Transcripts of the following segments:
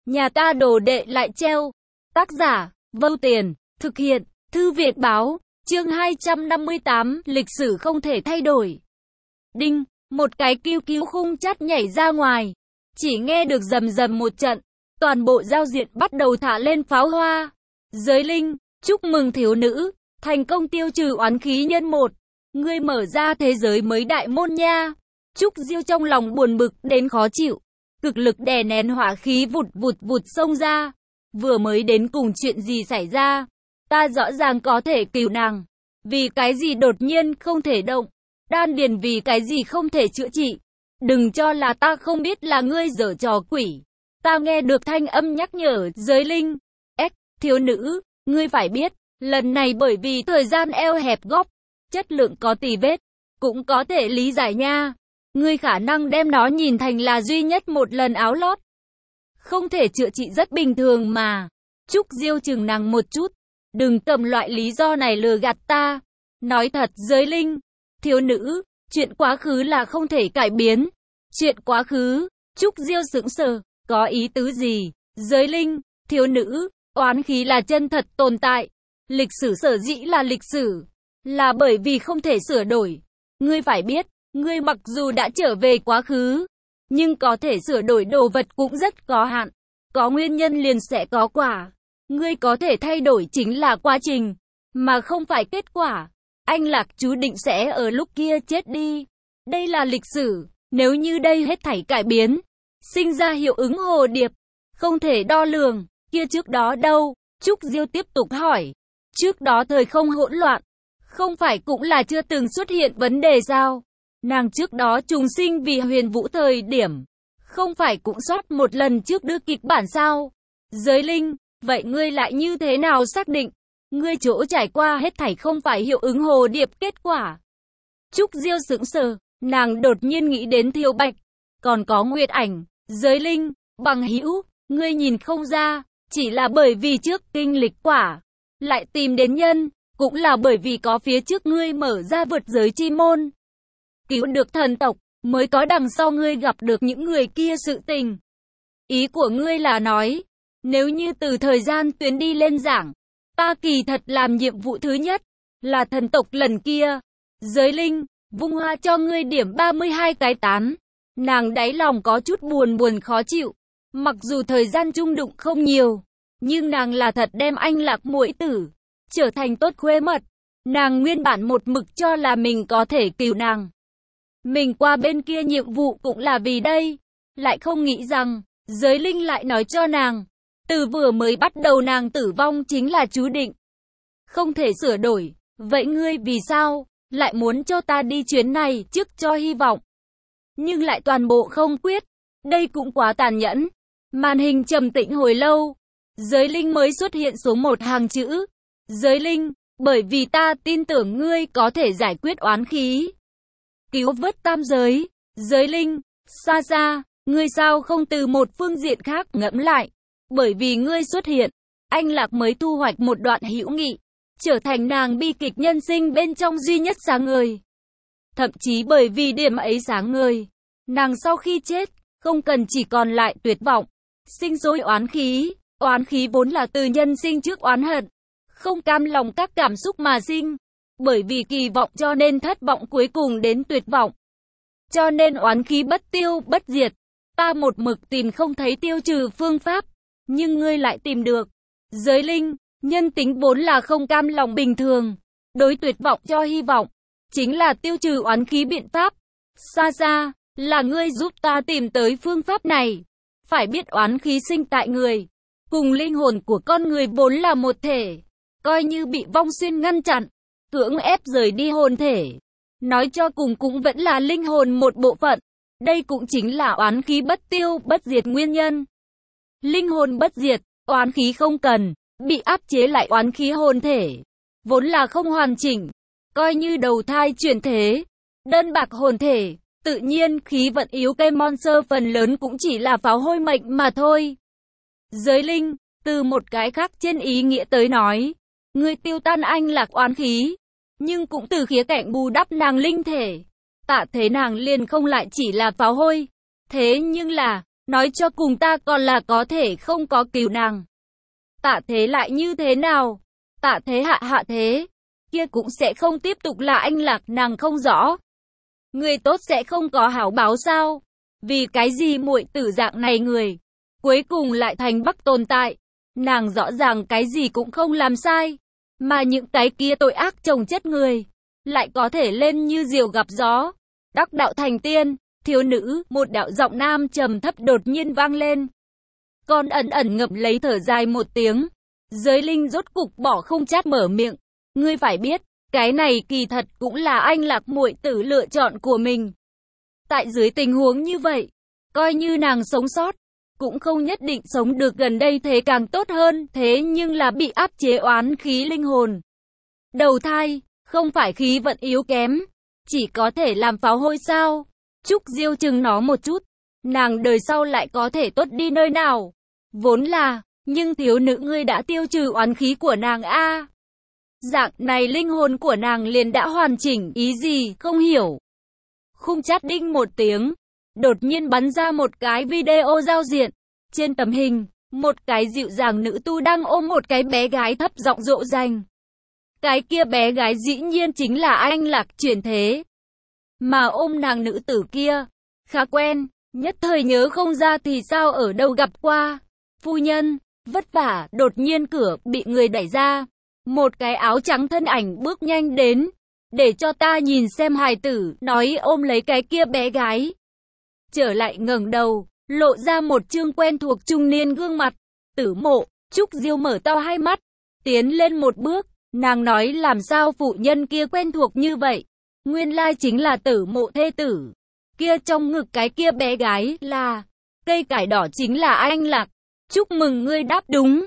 Nhà ta đồ đệ lại treo. Tác giả, Vâu Tiền, thực hiện, Thư viện báo, chương 258, lịch sử không thể thay đổi. Đinh, một cái kiu kiu khung chát nhảy ra ngoài. Chỉ nghe được rầm rầm một trận, toàn bộ giao diện bắt đầu thả lên pháo hoa. Giới linh, chúc mừng thiếu nữ, thành công tiêu trừ oán khí nhân 1. Ngươi mở ra thế giới mới đại môn nha. Trúc Diêu trong lòng buồn bực đến khó chịu. Cực lực đè nén hỏa khí vụt vụt xông ra. Vừa mới đến cùng chuyện gì xảy ra? Ta rõ ràng có thể cứu nàng. Vì cái gì đột nhiên không thể động? Đan điền vì cái gì không thể chữa trị? Đừng cho là ta không biết là ngươi giở trò quỷ. Ta nghe được thanh âm nhắc nhở giới linh. Thiếu nữ, ngươi phải biết, lần này bởi vì thời gian eo hẹp góc, chất lượng có tì vết, cũng có thể lý giải nha. Ngươi khả năng đem nó nhìn thành là duy nhất một lần áo lót. Không thể chữa trị rất bình thường mà. Trúc Diêu chừng nàng một chút. Đừng cầm loại lý do này lừa gạt ta. Nói thật giới linh. Thiếu nữ, chuyện quá khứ là không thể cải biến. Chuyện quá khứ, Trúc Diêu sững sờ, có ý tứ gì? Giới linh, thiếu nữ, oán khí là chân thật tồn tại. Lịch sử sở dĩ là lịch sử, là bởi vì không thể sửa đổi. Ngươi phải biết, ngươi mặc dù đã trở về quá khứ, nhưng có thể sửa đổi đồ vật cũng rất có hạn. Có nguyên nhân liền sẽ có quả. Ngươi có thể thay đổi chính là quá trình, mà không phải kết quả. Anh Lạc chú định sẽ ở lúc kia chết đi. Đây là lịch sử, nếu như đây hết thảy cải biến, sinh ra hiệu ứng hồ điệp, không thể đo lường, kia trước đó đâu? Trúc Diêu tiếp tục hỏi. Trước đó thời không hỗn loạn, không phải cũng là chưa từng xuất hiện vấn đề sao? Nàng trước đó trùng sinh vì Huyền Vũ thời điểm, không phải cũng sót một lần trước đưa kịch bản sao? Giới linh, vậy ngươi lại như thế nào xác định? Ngươi chỗ trải qua hết thảy không phải hiệu ứng hồ điệp kết quả. Trúc Diêu sững sờ, nàng đột nhiên nghĩ đến Thiều Bạch, còn có Nguyệt Ảnh. Giới linh, bằng hữu, ngươi nhìn không ra, chỉ là bởi vì trước kinh lịch quả, lại tìm đến nhân, cũng là bởi vì có phía trước ngươi mở ra vượt giới chi môn, cứu được thần tộc, mới có đằng sau ngươi gặp được những người kia sự tình. Ý của ngươi là nói, nếu như từ thời gian tuyến đi lên giảng, ta kỳ thật làm nhiệm vụ thứ nhất, là thần tộc lần kia. Giới linh, vung hoa cho ngươi điểm 32 cái tán. Nàng đáy lòng có chút buồn khó chịu. Mặc dù thời gian chung đụng không nhiều, nhưng nàng là thật đem anh Lạc muội tử trở thành tốt khuê mật. Nàng nguyên bản một mực cho là mình có thể cứu nàng. Mình qua bên kia nhiệm vụ cũng là vì đây. Lại không nghĩ rằng, giới linh lại nói cho nàng, từ vừa mới bắt đầu nàng tử vong chính là chú định, không thể sửa đổi. Vậy ngươi vì sao lại muốn cho ta đi chuyến này trước cho hy vọng, nhưng lại toàn bộ không quyết? Đây cũng quá tàn nhẫn. Màn hình trầm tĩnh hồi lâu, giới linh mới xuất hiện số một hàng chữ. Giới linh, bởi vì ta tin tưởng ngươi có thể giải quyết oán khí, cứu vớt tam giới. Giới linh, xa xa, ngươi sao không từ một phương diện khác ngẫm lại? Bởi vì ngươi xuất hiện, anh Lạc mới thu hoạch một đoạn hữu nghị, trở thành nàng bi kịch nhân sinh bên trong duy nhất sáng ngời. Thậm chí bởi vì điểm ấy sáng ngời, nàng sau khi chết, không cần chỉ còn lại tuyệt vọng, sinh sôi oán khí. Oán khí vốn là từ nhân sinh trước oán hận, không cam lòng các cảm xúc mà sinh. Bởi vì kỳ vọng cho nên thất vọng cuối cùng đến tuyệt vọng. Cho nên oán khí bất tiêu bất diệt. Ta một mực tìm không thấy tiêu trừ phương pháp, nhưng ngươi lại tìm được. Giới linh, nhân tính vốn là không cam lòng bình thường. Đối tuyệt vọng cho hy vọng, chính là tiêu trừ oán khí biện pháp. Xa xa, là ngươi giúp ta tìm tới phương pháp này. Phải biết oán khí sinh tại người, cùng linh hồn của con người vốn là một thể. Coi như bị vong xuyên ngăn chặn, cưỡng ép rời đi hồn thể, nói cho cùng cũng vẫn là linh hồn một bộ phận. Đây cũng chính là oán khí bất tiêu bất diệt nguyên nhân. Linh hồn bất diệt, oán khí không cần, bị áp chế lại oán khí hồn thể, vốn là không hoàn chỉnh. Coi như đầu thai chuyển thế, đơn bạc hồn thể, tự nhiên khí vận yếu cây monster phần lớn cũng chỉ là pháo hôi mệnh mà thôi. Giới linh, từ một cái khác trên ý nghĩa tới nói, ngươi tiêu tan anh Lạc oán khí, nhưng cũng từ khía cạnh bù đắp nàng linh thể. Tạ thế nàng liền không lại chỉ là pháo hôi. Thế nhưng là, nói cho cùng ta còn là có thể không có cứu nàng. Tạ Thế lại như thế nào? Tạ Thế hạ thế, kia cũng sẽ không tiếp tục là anh Lạc, nàng không rõ. Người tốt sẽ không có hảo báo sao? Vì cái gì muội tử dạng này người, cuối cùng lại thành Bắc tồn tại? Nàng rõ ràng cái gì cũng không làm sai, mà những cái kia tội ác chồng chất người, lại có thể lên như diều gặp gió, đắc đạo thành tiên. Thiếu nữ, một đạo giọng nam trầm thấp đột nhiên vang lên. Còn ẩn ngậm lấy thở dài một tiếng. Giới linh rốt cục bỏ không chát mở miệng. Ngươi phải biết, cái này kỳ thật cũng là anh Lạc muội tử lựa chọn của mình. Tại dưới tình huống như vậy, coi như nàng sống sót, cũng không nhất định sống được gần đây thế càng tốt hơn. Thế nhưng là bị áp chế oán khí linh hồn. Đầu thai, không phải khí vận yếu kém, chỉ có thể làm pháo hôi sao? Trúc Diêu chừng nó một chút, nàng đời sau lại có thể tốt đi nơi nào? Vốn là, nhưng thiếu nữ ngươi đã tiêu trừ oán khí của nàng a. Dạng này linh hồn của nàng liền đã hoàn chỉnh, ý gì, không hiểu. Khung chát đinh một tiếng, đột nhiên bắn ra một cái video giao diện. Trên tấm hình, một cái dịu dàng nữ tu đang ôm một cái bé gái thấp giọng dỗ dành. Cái kia bé gái dĩ nhiên chính là anh Lạc chuyển thế. Mà ôm nàng nữ tử kia, khá quen, nhất thời nhớ không ra thì sao ở đâu gặp qua. Phu nhân, vất vả, đột nhiên cửa bị người đẩy ra. Một cái áo trắng thân ảnh bước nhanh đến. Để cho ta nhìn xem hài tử, nói ôm lấy cái kia bé gái. Trở lại ngẩng đầu, lộ ra một trương quen thuộc trung niên gương mặt. Tử Mộ. Trúc Diêu mở to hai mắt, tiến lên một bước, nàng nói làm sao phụ nhân kia quen thuộc như vậy. Nguyên lai chính là Tử Mộ thê tử. Kia trong ngực cái kia bé gái là cây cải đỏ chính là anh Lạc. Chúc mừng ngươi đáp đúng.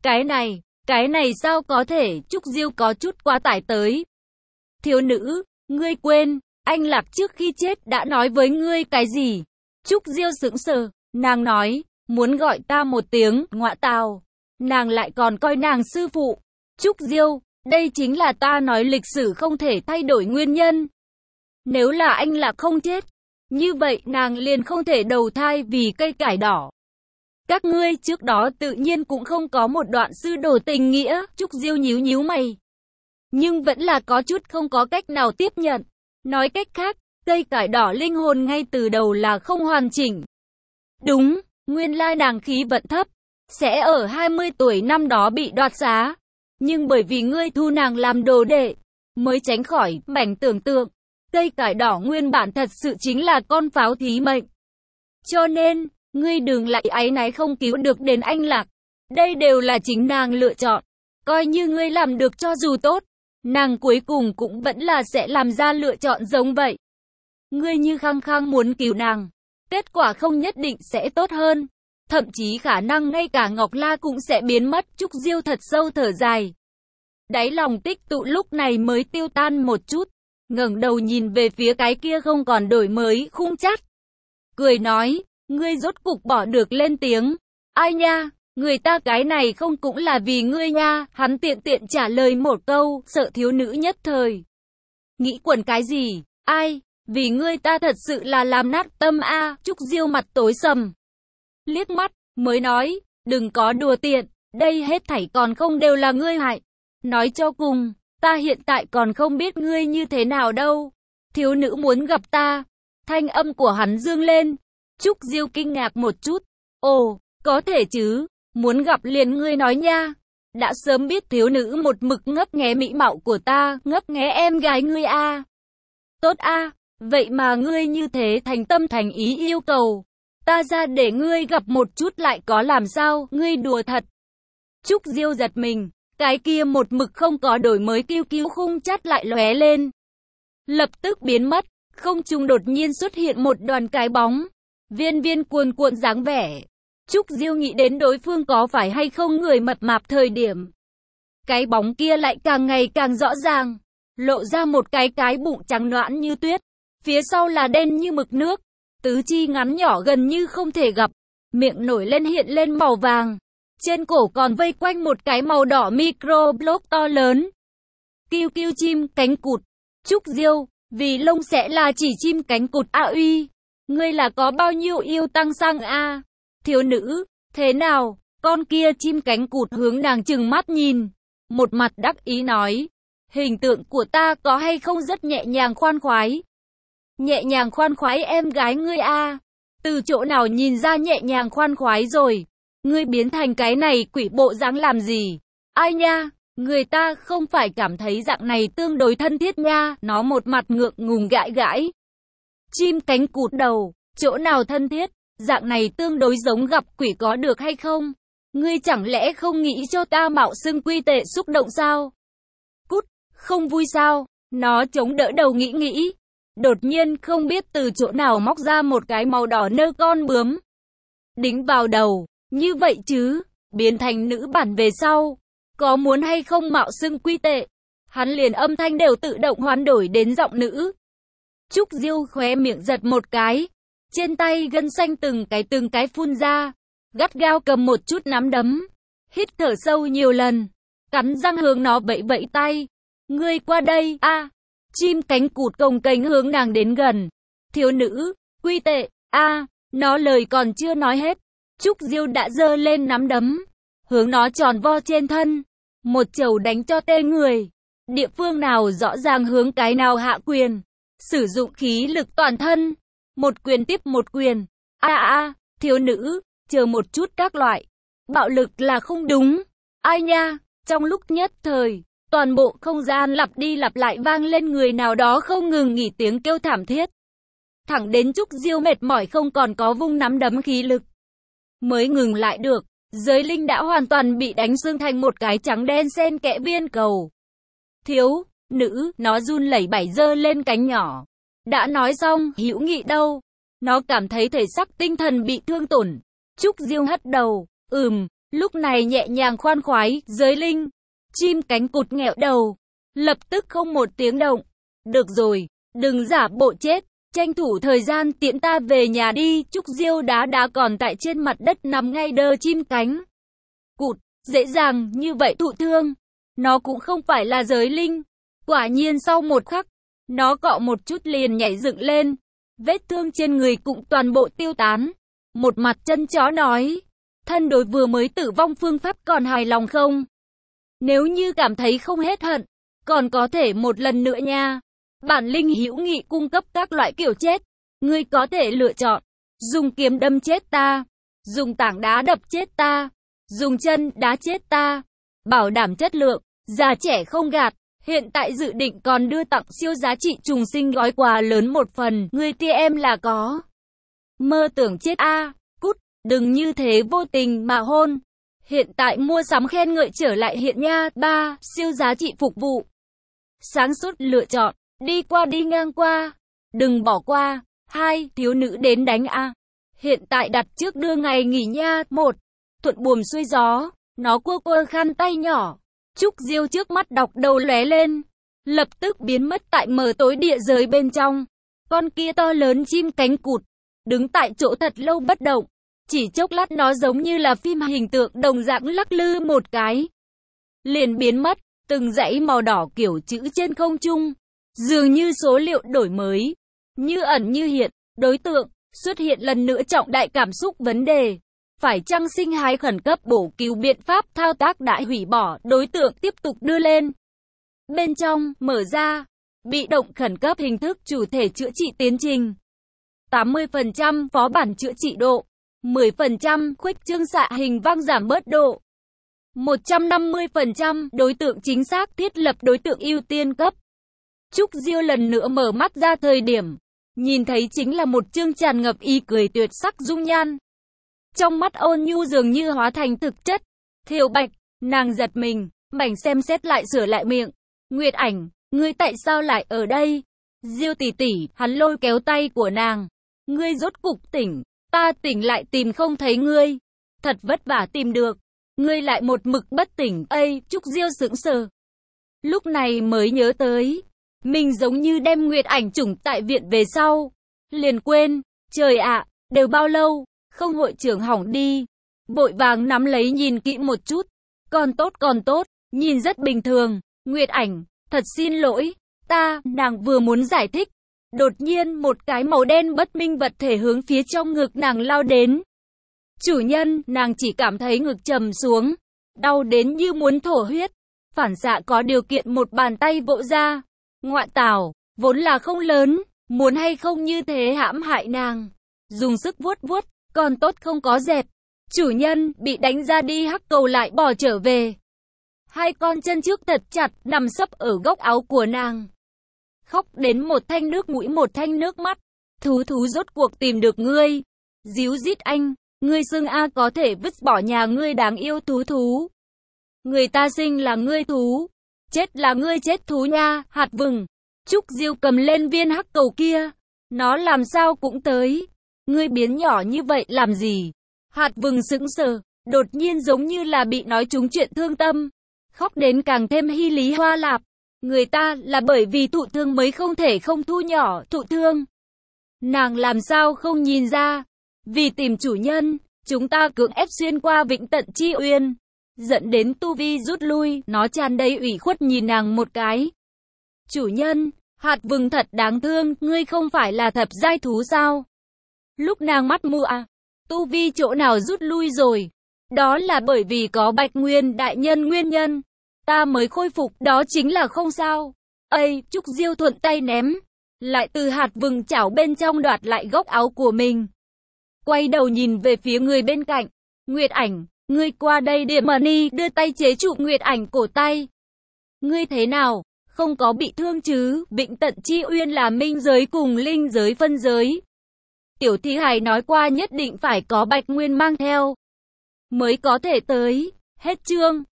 Cái này sao có thể? Trúc Diêu có chút quá tải tới. Thiếu nữ, ngươi quên, anh Lạc trước khi chết đã nói với ngươi cái gì? Trúc Diêu sững sờ, nàng nói, muốn gọi ta một tiếng, ngọa tào. Nàng lại còn coi nàng sư phụ. Trúc Diêu, đây chính là ta nói lịch sử không thể thay đổi nguyên nhân. Nếu là anh Lạc không chết, như vậy nàng liền không thể đầu thai vì cây cải đỏ. Các ngươi trước đó tự nhiên cũng không có một đoạn sư đồ tình nghĩa. Trúc Diêu nhíu mày, nhưng vẫn là có chút không có cách nào tiếp nhận. Nói cách khác, cây cải đỏ linh hồn ngay từ đầu là không hoàn chỉnh. Đúng, nguyên lai nàng khí vận thấp, sẽ ở 20 tuổi năm đó bị đoạt xá. Nhưng bởi vì ngươi thu nàng làm đồ đệ, mới tránh khỏi mảnh tưởng tượng. Cây cải đỏ nguyên bản thật sự chính là con pháo thí mệnh. Cho nên, ngươi đừng lại áy náy không cứu được đến anh Lạc. Đây đều là chính nàng lựa chọn. Coi như ngươi làm được cho dù tốt, nàng cuối cùng cũng vẫn là sẽ làm ra lựa chọn giống vậy. Ngươi như khăng khăng muốn cứu nàng, kết quả không nhất định sẽ tốt hơn. Thậm chí khả năng ngay cả Ngọc La cũng sẽ biến mất. Trúc Diêu thật sâu thở dài. Đáy lòng tích tụ lúc này mới tiêu tan một chút. Ngẩng đầu nhìn về phía cái kia không còn đổi mới khung chát. Cười nói, ngươi rốt cục bỏ được lên tiếng. Ai nha, người ta cái này không cũng là vì ngươi nha. Hắn tiện trả lời một câu, sợ thiếu nữ nhất thời nghĩ quẩn cái gì. Ai, vì ngươi ta thật sự là làm nát tâm a. Trúc Diêu mặt tối sầm, liếc mắt, mới nói, đừng có đùa tiện, đây hết thảy còn không đều là ngươi hại. Nói cho cùng, ta hiện tại còn không biết ngươi như thế nào đâu. Thiếu nữ muốn gặp ta. Thanh âm của hắn dương lên. Trúc Diêu kinh ngạc một chút. Ồ, có thể chứ, muốn gặp liền ngươi nói nha. Đã sớm biết thiếu nữ một mực ngấp nghé mỹ mạo của ta, ngấp nghé em gái ngươi a. Tốt a, vậy mà ngươi như thế thành tâm thành ý yêu cầu. Ta ra để ngươi gặp một chút lại có làm sao, ngươi đùa thật. Trúc Diêu giật mình, cái kia một mực không có đổi mới QQ khung chát lại lóe lên. Lập tức biến mất, không trung đột nhiên xuất hiện một đoàn cái bóng. Viên cuồn cuộn dáng vẻ. Trúc Diêu nghĩ đến đối phương có phải hay không người mập mạp thời điểm. Cái bóng kia lại càng ngày càng rõ ràng. Lộ ra một cái bụng trắng nõn như tuyết. Phía sau là đen như mực nước. Tứ chi ngắn nhỏ gần như không thể gặp. Miệng nổi lên hiện lên màu vàng. Trên cổ còn vây quanh một cái màu đỏ microblock to lớn. QQ chim cánh cụt. Trúc Diêu, vì lông sẽ là chỉ chim cánh cụt a uy. Ngươi là có bao nhiêu yêu tăng sang a? thiếu nữ, thế nào? Con kia chim cánh cụt hướng nàng trừng mắt nhìn, một mặt đắc ý nói, hình tượng của ta có hay không rất nhẹ nhàng khoan khoái. Nhẹ nhàng khoan khoái em gái ngươi a? Từ chỗ nào nhìn ra nhẹ nhàng khoan khoái rồi? Ngươi biến thành cái này quỷ bộ dáng làm gì? Ai nha, người ta không phải cảm thấy dạng này tương đối thân thiết nha. Nó một mặt ngượng ngùng gãi gãi chim cánh cụt đầu, chỗ nào thân thiết? Dạng này tương đối giống gặp quỷ có được hay không? Ngươi chẳng lẽ không nghĩ cho ta mạo xưng quy tệ xúc động sao? Cút, không vui sao? Nó chống đỡ đầu nghĩ. Đột nhiên không biết từ chỗ nào móc ra một cái màu đỏ nơ con bướm. Đính vào đầu, như vậy chứ, biến thành nữ bản về sau. Có muốn hay không mạo xưng quy tệ? Hắn liền âm thanh đều tự động hoán đổi đến giọng nữ. Trúc Diêu khóe miệng giật một cái. Trên tay gân xanh từng cái phun ra. Gắt gao cầm một chút nắm đấm. Hít thở sâu nhiều lần. Cắn răng hướng nó vẫy vẫy tay. Ngươi qua đây, a. Chim cánh cụt cồng kềnh hướng nàng đến gần. Thiếu nữ, quy tệ, a. Nó lời còn chưa nói hết. Trúc Diêu đã giơ lên nắm đấm. Hướng nó tròn vo trên thân. Một chầu đánh cho tê người. Địa phương nào rõ ràng hướng cái nào hạ quyền. Sử dụng khí lực toàn thân. Một quyền tiếp một quyền. Thiếu nữ, chờ một chút các loại. Bạo lực là không đúng. Ai nha, trong lúc nhất thời, toàn bộ không gian lặp đi lặp lại vang lên người nào đó không ngừng nghỉ tiếng kêu thảm thiết. Thẳng đến Trúc Diêu mệt mỏi không còn có vung nắm đấm khí lực. Mới ngừng lại được, giới linh đã hoàn toàn bị đánh xương thành một cái trắng đen xen kẽ viên cầu. Thiếu nữ, nó run lẩy bẩy giơ lên cánh nhỏ. Đã nói xong, hữu nghị đâu. Nó cảm thấy thể xác tinh thần bị thương tổn. Trúc Diêu hất đầu, lúc này nhẹ nhàng khoan khoái, giới linh. Chim cánh cụt nghẹo đầu, lập tức không một tiếng động. Được rồi, đừng giả bộ chết, tranh thủ thời gian tiễn ta về nhà đi. Trúc Diêu đá còn tại trên mặt đất nằm ngay đơ chim cánh cụt, dễ dàng như vậy thụ thương. Nó cũng không phải là giới linh. Quả nhiên sau một khắc, nó cọ một chút liền nhảy dựng lên. Vết thương trên người cũng toàn bộ tiêu tán. Một mặt chân chó nói, thân đối vừa mới tử vong phương pháp còn hài lòng không? Nếu như cảm thấy không hết hận, còn có thể một lần nữa nha. Bản linh hữu nghị cung cấp các loại kiểu chết. Ngươi có thể lựa chọn, dùng kiếm đâm chết ta, dùng tảng đá đập chết ta, dùng chân đá chết ta. Bảo đảm chất lượng, già trẻ không gạt. Hiện tại dự định còn đưa tặng siêu giá trị trùng sinh gói quà lớn một phần. Ngươi tia em là có mơ tưởng chết a. Cút, đừng như thế vô tình mà hôn. Hiện tại mua sắm khen ngợi trở lại hiện nha. 3. Siêu giá trị phục vụ. Sáng suốt lựa chọn, đi qua đi ngang qua, đừng bỏ qua. 2. Thiếu nữ đến đánh a. Hiện tại đặt trước đưa ngày nghỉ nha. 1. Thuận buồm xuôi gió, nó cua khăn tay nhỏ. Trúc Diêu trước mắt đọc đầu lóe lên, lập tức biến mất tại mờ tối địa giới bên trong. Con kia to lớn chim cánh cụt, đứng tại chỗ thật lâu bất động. Chỉ chốc lát nó giống như là phim hình tượng đồng dạng lắc lư một cái. Liền biến mất, từng dãy màu đỏ kiểu chữ trên không trung. Dường như số liệu đổi mới, như ẩn như hiện, đối tượng xuất hiện lần nữa trọng đại cảm xúc vấn đề. Phải chăng sinh hái khẩn cấp bổ cứu biện pháp thao tác đã hủy bỏ, đối tượng tiếp tục đưa lên. Bên trong, mở ra, bị động khẩn cấp hình thức chủ thể chữa trị tiến trình. 80% phó bản chữa trị độ. 10% khuếch trương xạ hình vang giảm bớt độ. 150% đối tượng chính xác thiết lập đối tượng ưu tiên cấp. Trúc Diêu lần nữa mở mắt ra thời điểm, nhìn thấy chính là một chương tràn ngập ý cười tuyệt sắc dung nhan. Trong mắt ôn nhu dường như hóa thành thực chất. Thiều Bạch, nàng giật mình, mảnh xem xét lại sửa lại miệng. Nguyệt Ảnh, ngươi tại sao lại ở đây? Diêu tỷ tỷ, hắn lôi kéo tay của nàng. Ngươi rốt cục tỉnh, ta tỉnh lại tìm không thấy ngươi. Thật vất vả tìm được, ngươi lại một mực bất tỉnh. Trúc Diêu sững sờ. Lúc này mới nhớ tới, mình giống như đem Nguyệt Ảnh chủng tại viện về sau. Liền quên, trời ạ, đều bao lâu? Không hội trưởng hỏng đi. Vội vàng nắm lấy nhìn kỹ một chút. Còn tốt, nhìn rất bình thường. Nguyệt Ảnh, thật xin lỗi, nàng vừa muốn giải thích. Đột nhiên một cái màu đen bất minh vật thể hướng phía trong ngực nàng lao đến. Chủ nhân, nàng chỉ cảm thấy ngực trầm xuống, đau đến như muốn thổ huyết. Phản xạ có điều kiện một bàn tay vỗ ra. Ngoại tảo, vốn là không lớn, muốn hay không như thế hãm hại nàng. Dùng sức vuốt vuốt, còn tốt không có dẹp. Chủ nhân, bị đánh ra đi hắc cầu lại bỏ trở về. Hai con chân trước thật chặt, nằm sấp ở góc áo của nàng. Khóc đến một thanh nước mũi một thanh nước mắt. Thú rốt cuộc tìm được ngươi. Díu dít anh, ngươi xưng A có thể vứt bỏ nhà ngươi đáng yêu thú. Người ta sinh là ngươi thú, chết là ngươi chết thú nha. Hạt vừng, Trúc Diêu cầm lên viên hắc cầu kia. Nó làm sao cũng tới. Ngươi biến nhỏ như vậy làm gì? Hạt vừng sững sờ, đột nhiên giống như là bị nói trúng chuyện thương tâm. Khóc đến càng thêm hy lý hoa lạp. Người ta là bởi vì thụ thương mới không thể không thu nhỏ thụ thương. Nàng làm sao không nhìn ra? Vì tìm chủ nhân, chúng ta cưỡng ép xuyên qua Vĩnh Tận Chi Uyên, dẫn đến tu vi rút lui. Nó tràn đầy ủy khuất nhìn nàng một cái. Chủ nhân, hạt vừng thật đáng thương, ngươi không phải là thập giai thú sao? Lúc nàng mắt mù tu vi chỗ nào rút lui rồi? Đó là bởi vì có Bạch Nguyên đại nhân nguyên nhân. Ta mới khôi phục, đó chính là không sao. Trúc Diêu thuận tay ném, lại từ hạt vừng chảo bên trong đoạt lại góc áo của mình. Quay đầu nhìn về phía người bên cạnh. Nguyệt Ảnh, ngươi qua đây điểm Mani đưa tay chế trụ Nguyệt Ảnh cổ tay. Ngươi thế nào? Không có bị thương chứ? Vĩnh Tận Chi Uyên là minh giới cùng linh giới phân giới. Tiểu Thi Hài nói qua nhất định phải có Bạch Nguyên mang theo mới có thể tới. Hết chương.